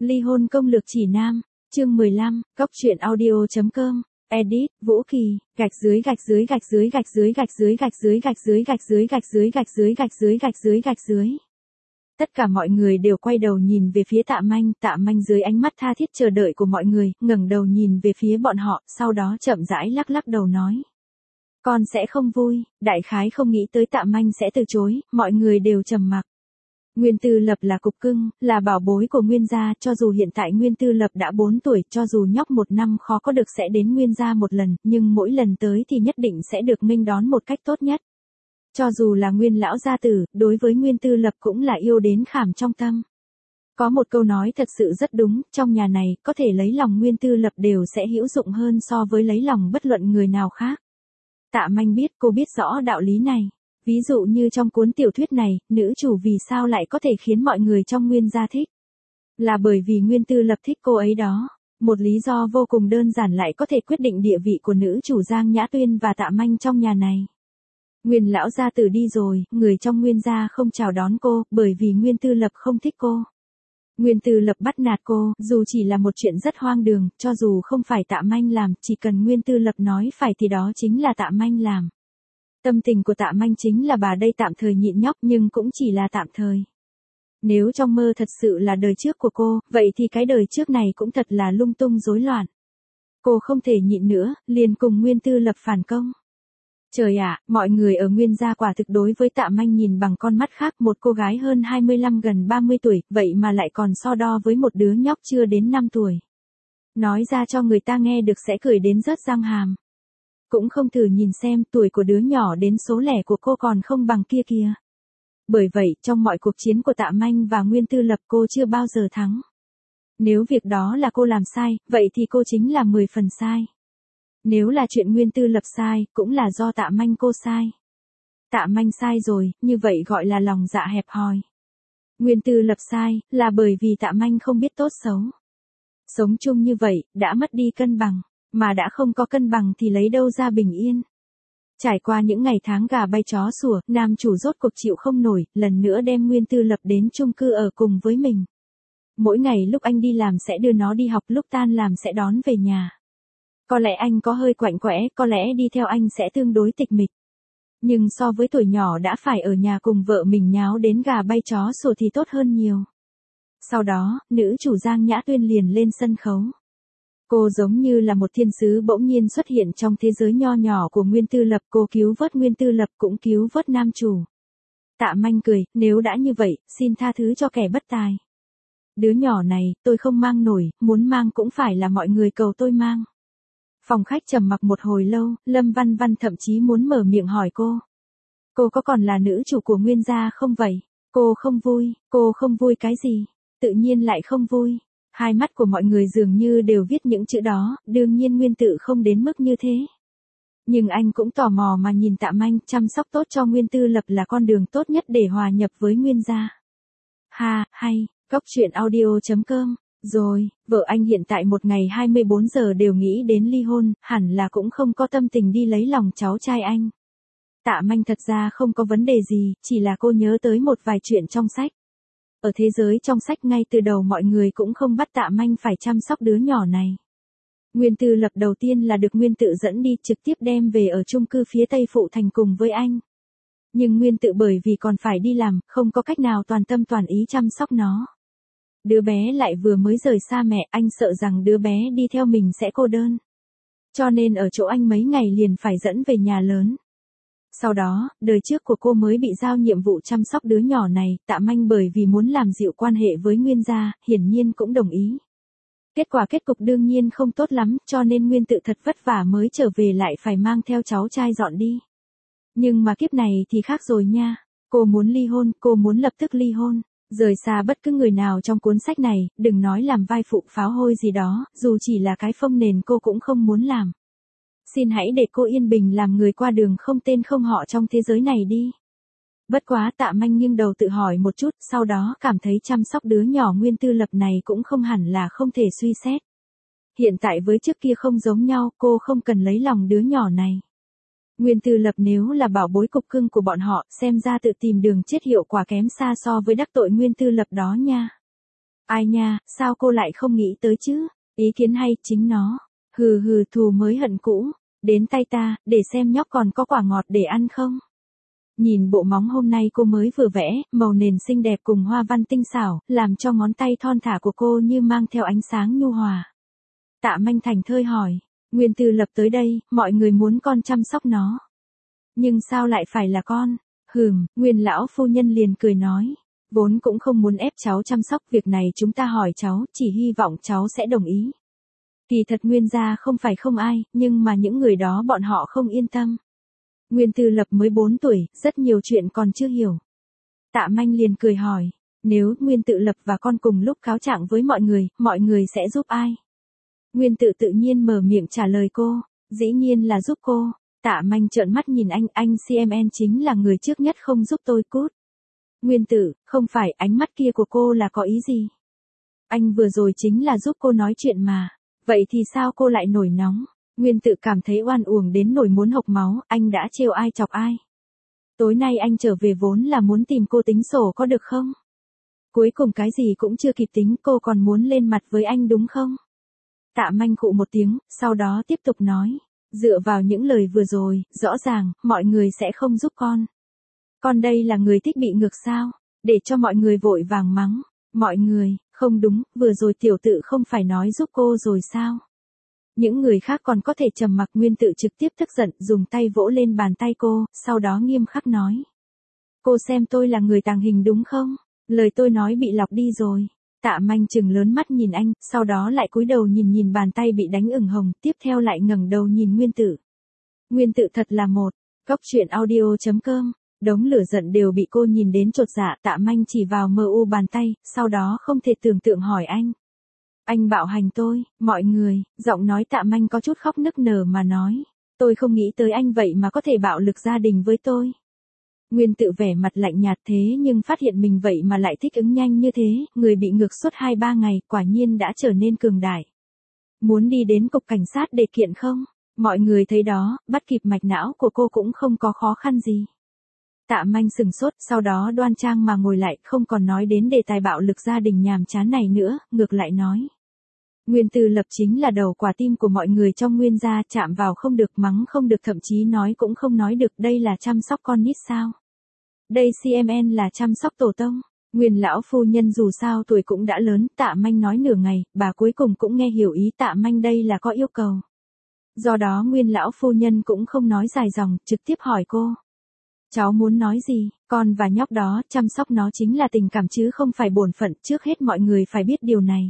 Ly hôn công lược chỉ nam, chương 15, Cóc truyện audio.com, edit, Vũ Kỳ, gạch dưới gạch dưới gạch dưới gạch dưới gạch dưới gạch dưới gạch dưới gạch dưới gạch dưới gạch dưới gạch dưới gạch dưới gạch dưới. Tất cả mọi người đều quay đầu nhìn về phía Tạ Manh dưới ánh mắt tha thiết chờ đợi của mọi người, ngẩng đầu nhìn về phía bọn họ, sau đó chậm rãi lắc lắc đầu nói. Con sẽ không vui, đại khái không nghĩ tới Tạ Manh sẽ từ chối, mọi người đều trầm mặc. Nguyên Tư Lập là cục cưng, là bảo bối của Nguyên gia, cho dù hiện tại Nguyên Tư Lập đã 4 tuổi, cho dù nhóc 1 năm khó có được sẽ đến Nguyên gia một lần, nhưng mỗi lần tới thì nhất định sẽ được nghênh đón một cách tốt nhất. Cho dù là Nguyên lão gia tử, đối với Nguyên Tư Lập cũng là yêu đến khảm trong tâm. Có một câu nói thật sự rất đúng, trong nhà này, có thể lấy lòng Nguyên Tư Lập đều sẽ hữu dụng hơn so với lấy lòng bất luận người nào khác. Tạ Manh biết, cô biết rõ đạo lý này. Ví dụ như trong cuốn tiểu thuyết này, nữ chủ vì sao lại có thể khiến mọi người trong Nguyên gia thích. Là bởi vì Nguyên Tư Lập thích cô ấy đó. Một lý do vô cùng đơn giản lại có thể quyết định địa vị của nữ chủ Giang Nhã Tuyên và Tạ Manh trong nhà này. Nguyên lão gia tử đi rồi, người trong Nguyên gia không chào đón cô, bởi vì Nguyên Tư Lập không thích cô. Nguyên Tư Lập bắt nạt cô, dù chỉ là một chuyện rất hoang đường, cho dù không phải Tạ Manh làm, chỉ cần Nguyên Tư Lập nói phải thì đó chính là Tạ Manh làm. Tâm tình của Tạ Manh chính là bà đây tạm thời nhịn nhóc nhưng cũng chỉ là tạm thời. Nếu trong mơ thật sự là đời trước của cô, vậy thì cái đời trước này cũng thật là lung tung rối loạn. Cô không thể nhịn nữa, liền cùng Nguyên Tư Lập phản công. Trời ạ, mọi người ở Nguyên gia quả thực đối với Tạ Manh nhìn bằng con mắt khác, một cô gái hơn 25 gần 30 tuổi, vậy mà lại còn so đo với một đứa nhóc chưa đến 5 tuổi. Nói ra cho người ta nghe được sẽ cười đến rớt răng hàm. Cũng không thử nhìn xem tuổi của đứa nhỏ đến số lẻ của cô còn không bằng kia kìa. Bởi vậy, trong mọi cuộc chiến của Tạ Manh và Nguyên Tư Lập cô chưa bao giờ thắng. Nếu việc đó là cô làm sai, vậy thì cô chính là 10 phần sai. Nếu là chuyện Nguyên Tư Lập sai, cũng là do Tạ Manh cô sai. Tạ Manh sai rồi, như vậy gọi là lòng dạ hẹp hòi. Nguyên Tư Lập sai, là bởi vì Tạ Manh không biết tốt xấu. Sống chung như vậy, đã mất đi cân bằng. Mà đã không có cân bằng thì lấy đâu ra bình yên. Trải qua những ngày tháng gà bay chó sủa, nam chủ rốt cuộc chịu không nổi, lần nữa đem Nguyên Tư Lập đến chung cư ở cùng với mình. Mỗi ngày lúc anh đi làm sẽ đưa nó đi học, lúc tan làm sẽ đón về nhà. Có lẽ anh có hơi quạnh quẽ, có lẽ đi theo anh sẽ tương đối tịch mịch. Nhưng so với tuổi nhỏ đã phải ở nhà cùng vợ mình nháo đến gà bay chó sủa thì tốt hơn nhiều. Sau đó, nữ chủ Giang Nhã Tuyên liền lên sân khấu. Cô giống như là một thiên sứ bỗng nhiên xuất hiện trong thế giới nho nhỏ của Nguyên Tư Lập, cô cứu vớt Nguyên Tư Lập cũng cứu vớt nam chủ. Tạ Manh cười, nếu đã như vậy, xin tha thứ cho kẻ bất tài. Đứa nhỏ này, tôi không mang nổi, muốn mang cũng phải là mọi người cầu tôi mang. Phòng khách trầm mặc một hồi lâu, Lâm Văn Văn thậm chí muốn mở miệng hỏi cô. Cô có còn là nữ chủ của Nguyên gia không vậy? Cô không vui cái gì? Tự nhiên lại không vui. Hai mắt của mọi người dường như đều viết những chữ đó, đương nhiên Nguyên Tự không đến mức như thế. Nhưng anh cũng tò mò mà nhìn Tạ Manh, chăm sóc tốt cho Nguyên Tư Lập là con đường tốt nhất để hòa nhập với Nguyên gia. Ha, hay, Cóc truyện audio.com, rồi, vợ anh hiện tại một ngày 24 giờ đều nghĩ đến ly hôn, hẳn là cũng không có tâm tình đi lấy lòng cháu trai anh. Tạ Manh thật ra không có vấn đề gì, chỉ là cô nhớ tới một vài chuyện trong sách. Ở thế giới trong sách ngay từ đầu mọi người cũng không bắt Tạ Manh phải chăm sóc đứa nhỏ này. Nguyên Tư Lập đầu tiên là được Nguyên Tự dẫn đi trực tiếp đem về ở chung cư phía Tây Phụ Thành cùng với anh. Nhưng Nguyên Tự bởi vì còn phải đi làm, không có cách nào toàn tâm toàn ý chăm sóc nó. Đứa bé lại vừa mới rời xa mẹ, anh sợ rằng đứa bé đi theo mình sẽ cô đơn. Cho nên ở chỗ anh mấy ngày liền phải dẫn về nhà lớn. Sau đó, đời trước của cô mới bị giao nhiệm vụ chăm sóc đứa nhỏ này, Tạ Manh bởi vì muốn làm dịu quan hệ với Nguyên gia, hiển nhiên cũng đồng ý. Kết quả kết cục đương nhiên không tốt lắm, cho nên Nguyên Tự thật vất vả mới trở về lại phải mang theo cháu trai dọn đi. Nhưng mà kiếp này thì khác rồi nha, cô muốn ly hôn, cô muốn lập tức ly hôn, rời xa bất cứ người nào trong cuốn sách này, đừng nói làm vai phụ pháo hôi gì đó, dù chỉ là cái phông nền cô cũng không muốn làm. Xin hãy để cô yên bình làm người qua đường không tên không họ trong thế giới này đi. Bất quá Tạ Manh nghiêng đầu tự hỏi một chút, sau đó cảm thấy chăm sóc đứa nhỏ Nguyên Tư Lập này cũng không hẳn là không thể suy xét. Hiện tại với trước kia không giống nhau, cô không cần lấy lòng đứa nhỏ này. Nguyên Tư Lập nếu là bảo bối cục cưng của bọn họ, xem ra tự tìm đường chết hiệu quả kém xa so với đắc tội Nguyên Tư Lập đó nha. Ai nha, sao cô lại không nghĩ tới chứ? Ý kiến hay, chính nó. Hừ hừ, thù mới hận cũ. Đến tay ta, để xem nhóc còn có quả ngọt để ăn không? Nhìn bộ móng hôm nay cô mới vừa vẽ, màu nền xinh đẹp cùng hoa văn tinh xảo, làm cho ngón tay thon thả của cô như mang theo ánh sáng nhu hòa. Tạ Manh thành thơi hỏi, Nguyên Tư Lập tới đây, mọi người muốn con chăm sóc nó. Nhưng sao lại phải là con? Nguyên lão phu nhân liền cười nói, vốn cũng không muốn ép cháu chăm sóc, việc này chúng ta hỏi cháu, chỉ hy vọng cháu sẽ đồng ý. Kỳ thật Nguyên gia không phải không ai, nhưng mà những người đó bọn họ không yên tâm. Nguyên Tư Lập mới 4 tuổi, rất nhiều chuyện còn chưa hiểu. Tạ Manh liền cười hỏi, nếu Nguyên Tự Lập và con cùng lúc cáo trạng với mọi người sẽ giúp ai? Nguyên Tự tự nhiên mở miệng trả lời cô, dĩ nhiên là giúp cô. Tạ Manh trợn mắt nhìn anh CMN chính là người trước nhất không giúp tôi cút. Nguyên Tự, không phải, ánh mắt kia của cô là có ý gì? Anh vừa rồi chính là giúp cô nói chuyện mà, vậy thì sao cô lại nổi nóng? Nguyên Tự cảm thấy oan uổng đến nổi muốn hộc máu, anh đã trêu ai chọc ai? Tối nay anh trở về vốn là muốn tìm cô tính sổ có được không? Cuối cùng cái gì cũng chưa kịp tính, cô còn muốn lên mặt với anh đúng không? Tạ Manh khụ một tiếng, sau đó tiếp tục nói, dựa vào những lời vừa rồi, rõ ràng, mọi người sẽ không giúp con. Con đây là người thích bị ngược sao? Để cho mọi người vội vàng mắng. Mọi người, không đúng, vừa rồi tiểu tự không phải nói giúp cô rồi sao? Những người khác còn có thể trầm mặc, Nguyên Tự trực tiếp tức giận, dùng tay vỗ lên bàn tay cô, sau đó nghiêm khắc nói. Cô xem tôi là người tàng hình đúng không? Lời tôi nói bị lọc đi rồi. Tạ Manh trừng lớn mắt nhìn anh, sau đó lại cúi đầu nhìn bàn tay bị đánh ửng hồng, tiếp theo lại ngẩng đầu nhìn Nguyên Tự. Nguyên Tự thật là một. Góc truyện audio.com. Đống lửa giận đều bị cô nhìn đến chột dạ. Tạ Manh chỉ vào mờ u bàn tay, sau đó không thể tưởng tượng hỏi anh. Anh bạo hành tôi, mọi người, giọng nói Tạ Manh có chút khóc nức nở mà nói. Tôi không nghĩ tới anh vậy mà có thể bạo lực gia đình với tôi. Nguyên Tự vẻ mặt lạnh nhạt thế nhưng phát hiện mình vậy mà lại thích ứng nhanh như thế, người bị ngược suốt 2-3 ngày, quả nhiên đã trở nên cường đại. Muốn đi đến cục cảnh sát để kiện không? Mọi người thấy đó, bắt kịp mạch não của cô cũng không có khó khăn gì. Tạ Manh sừng sốt, sau đó đoan trang mà ngồi lại, không còn nói đến đề tài bạo lực gia đình nhàm chán này nữa, ngược lại nói. Nguyên Tư Lập chính là đầu quả tim của mọi người trong Nguyên gia, chạm vào không được, mắng không được, thậm chí nói cũng không nói được, đây là chăm sóc con nít sao? Đây CMN là chăm sóc tổ tông. Nguyên lão phu nhân dù sao tuổi cũng đã lớn, Tạ Manh nói nửa ngày, bà cuối cùng cũng nghe hiểu ý Tạ Manh đây là có yêu cầu. Do đó Nguyên lão phu nhân cũng không nói dài dòng, trực tiếp hỏi cô. Cháu muốn nói gì? Con và nhóc đó, chăm sóc nó chính là tình cảm chứ không phải bổn phận, trước hết mọi người phải biết điều này.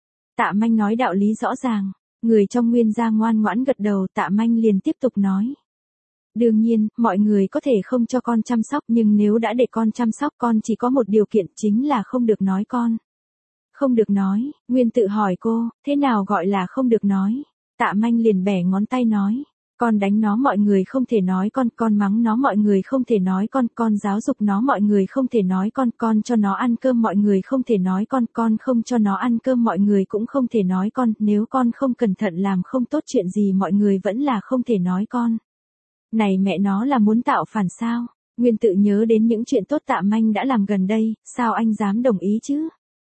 Tạ Manh nói đạo lý rõ ràng, người trong Nguyên gia ngoan ngoãn gật đầu. Tạ Manh liền tiếp tục nói. Đương nhiên, mọi người có thể không cho con chăm sóc, nhưng nếu đã để con chăm sóc, con chỉ có một điều kiện, chính là không được nói con. Không được nói, Nguyên Tự hỏi cô, thế nào gọi là không được nói? Tạ Manh liền bẻ ngón tay nói. Con đánh nó mọi người không thể nói con mắng nó mọi người không thể nói con giáo dục nó mọi người không thể nói con cho nó ăn cơm mọi người không thể nói con không cho nó ăn cơm mọi người cũng không thể nói con, nếu con không cẩn thận làm không tốt chuyện gì mọi người vẫn là không thể nói con. Này mẹ nó là muốn tạo phản sao? Nguyên Tự nhớ đến những chuyện tốt Tạ Manh đã làm gần đây, sao anh dám đồng ý chứ?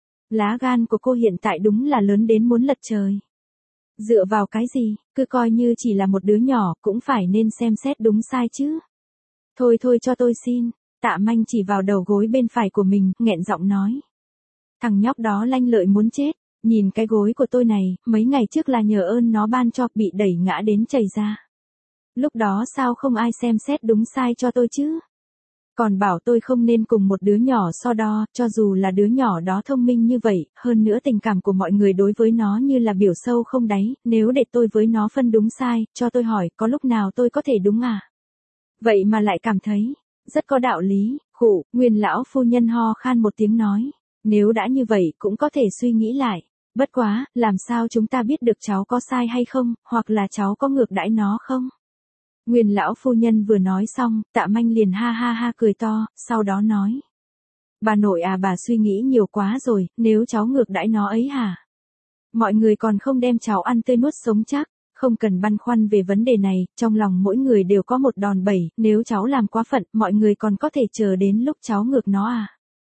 Lá gan của cô hiện tại đúng là lớn đến muốn lật trời. Dựa vào cái gì, cứ coi như chỉ là một đứa nhỏ, cũng phải nên xem xét đúng sai chứ. Thôi cho tôi xin. Tạ Manh chỉ vào đầu gối bên phải của mình, nghẹn giọng nói. Thằng nhóc đó lanh lợi muốn chết, nhìn cái gối của tôi này, mấy ngày trước là nhờ ơn nó ban cho, bị đẩy ngã đến chảy ra. Lúc đó sao không ai xem xét đúng sai cho tôi chứ? Còn bảo tôi không nên cùng một đứa nhỏ so đo, cho dù là đứa nhỏ đó thông minh như vậy, hơn nữa tình cảm của mọi người đối với nó như là biển sâu không đáy, nếu để tôi với nó phân đúng sai, cho tôi hỏi, có lúc nào tôi có thể đúng à? Vậy mà lại cảm thấy, rất có đạo lý. Khụ, Nguyên lão phu nhân ho khan một tiếng nói, nếu đã như vậy cũng có thể suy nghĩ lại, bất quá, làm sao chúng ta biết được cháu có sai hay không, hoặc là cháu có ngược đãi nó không? Nguyên lão phu nhân vừa nói xong, Tạ Manh liền ha ha cười to, sau đó nói. Bà nội à, bà suy nghĩ nhiều quá rồi, nếu cháu ngược đãi nó ấy hả? Mọi người còn không đem cháu ăn tươi nuốt sống chắc, không cần băn khoăn về vấn đề này, trong lòng mỗi người đều có một đòn bẩy, nếu cháu làm quá phận, mọi người còn có thể chờ đến lúc cháu ngược nó à?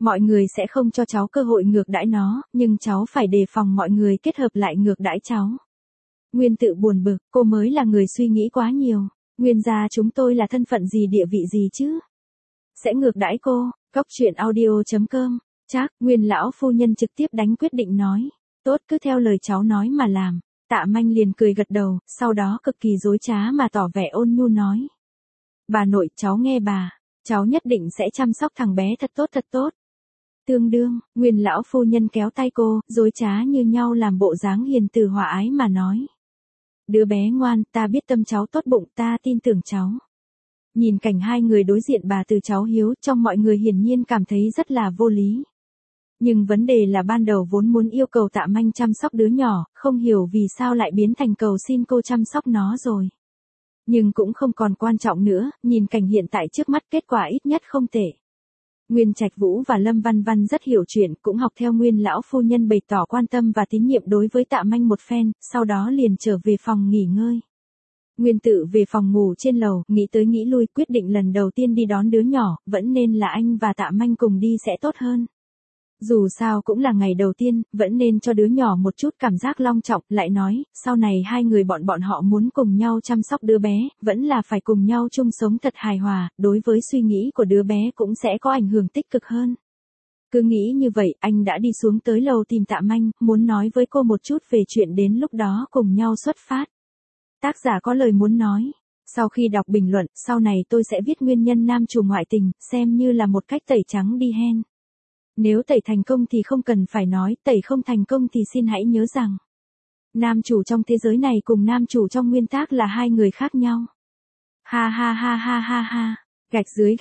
Mọi người sẽ không cho cháu cơ hội ngược đãi nó, nhưng cháu phải đề phòng mọi người kết hợp lại ngược đãi cháu. Nguyên Tự buồn bực, cô mới là người suy nghĩ quá nhiều. Nguyên gia chúng tôi là thân phận gì địa vị gì chứ? Sẽ ngược đãi cô. Cóc truyện audio.com. Chắc, Nguyên lão phu nhân trực tiếp đánh quyết định nói. Tốt, cứ theo lời cháu nói mà làm. Tạ Manh liền cười gật đầu, sau đó cực kỳ dối trá mà tỏ vẻ ôn nhu nói. Bà nội, cháu nghe bà. Cháu nhất định sẽ chăm sóc thằng bé thật tốt. Tương đương, Nguyên lão phu nhân kéo tay cô, dối trá như nhau làm bộ dáng hiền từ hòa ái mà nói. Đứa bé ngoan, ta biết tâm cháu tốt bụng, ta tin tưởng cháu. Nhìn cảnh hai người đối diện bà từ cháu hiếu, trong mọi người hiển nhiên cảm thấy rất là vô lý. Nhưng vấn đề là ban đầu vốn muốn yêu cầu Tạ Manh chăm sóc đứa nhỏ, không hiểu vì sao lại biến thành cầu xin cô chăm sóc nó rồi. Nhưng cũng không còn quan trọng nữa, nhìn cảnh hiện tại trước mắt kết quả ít nhất không tệ. Nguyên Trạch Vũ và Lâm Văn Văn rất hiểu chuyện, cũng học theo Nguyên lão phu nhân bày tỏ quan tâm và tín nhiệm đối với Tạ Manh một phen, sau đó liền trở về phòng nghỉ ngơi. Nguyên Tự về phòng ngủ trên lầu, nghĩ tới nghĩ lui, quyết định lần đầu tiên đi đón đứa nhỏ, vẫn nên là anh và Tạ Manh cùng đi sẽ tốt hơn. Dù sao cũng là ngày đầu tiên, vẫn nên cho đứa nhỏ một chút cảm giác long trọng, lại nói, sau này hai người bọn họ muốn cùng nhau chăm sóc đứa bé, vẫn là phải cùng nhau chung sống thật hài hòa, đối với suy nghĩ của đứa bé cũng sẽ có ảnh hưởng tích cực hơn. Cứ nghĩ như vậy, anh đã đi xuống tới lầu tìm Tạ Manh, muốn nói với cô một chút về chuyện đến lúc đó cùng nhau xuất phát. Tác giả có lời muốn nói. Sau khi đọc bình luận, sau này tôi sẽ viết nguyên nhân nam chủ ngoại tình, xem như là một cách tẩy trắng đi hen. Nếu tẩy thành công thì không cần phải nói, tẩy không thành công thì xin hãy nhớ rằng. Nam chủ trong thế giới này cùng nam chủ trong nguyên tác là hai người khác nhau. Ha ha ha ha ha ha. Gạch dưới.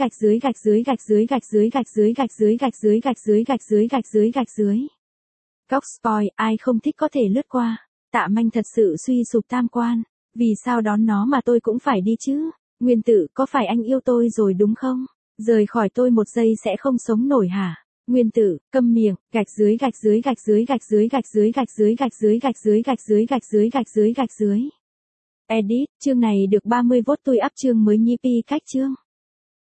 Góc spoil, ai không thích có thể lướt qua. Tạ Manh thật sự suy sụp tam quan. Vì sao đón nó mà tôi cũng phải đi chứ? Nguyên Tự, có phải anh yêu tôi rồi đúng không? Rời khỏi tôi một giây sẽ không sống nổi hả? Nguyên Tự, câm miệng, gạch dưới. Edit, chương này được 30 vote tôi up chương mới nhi pi cách chương.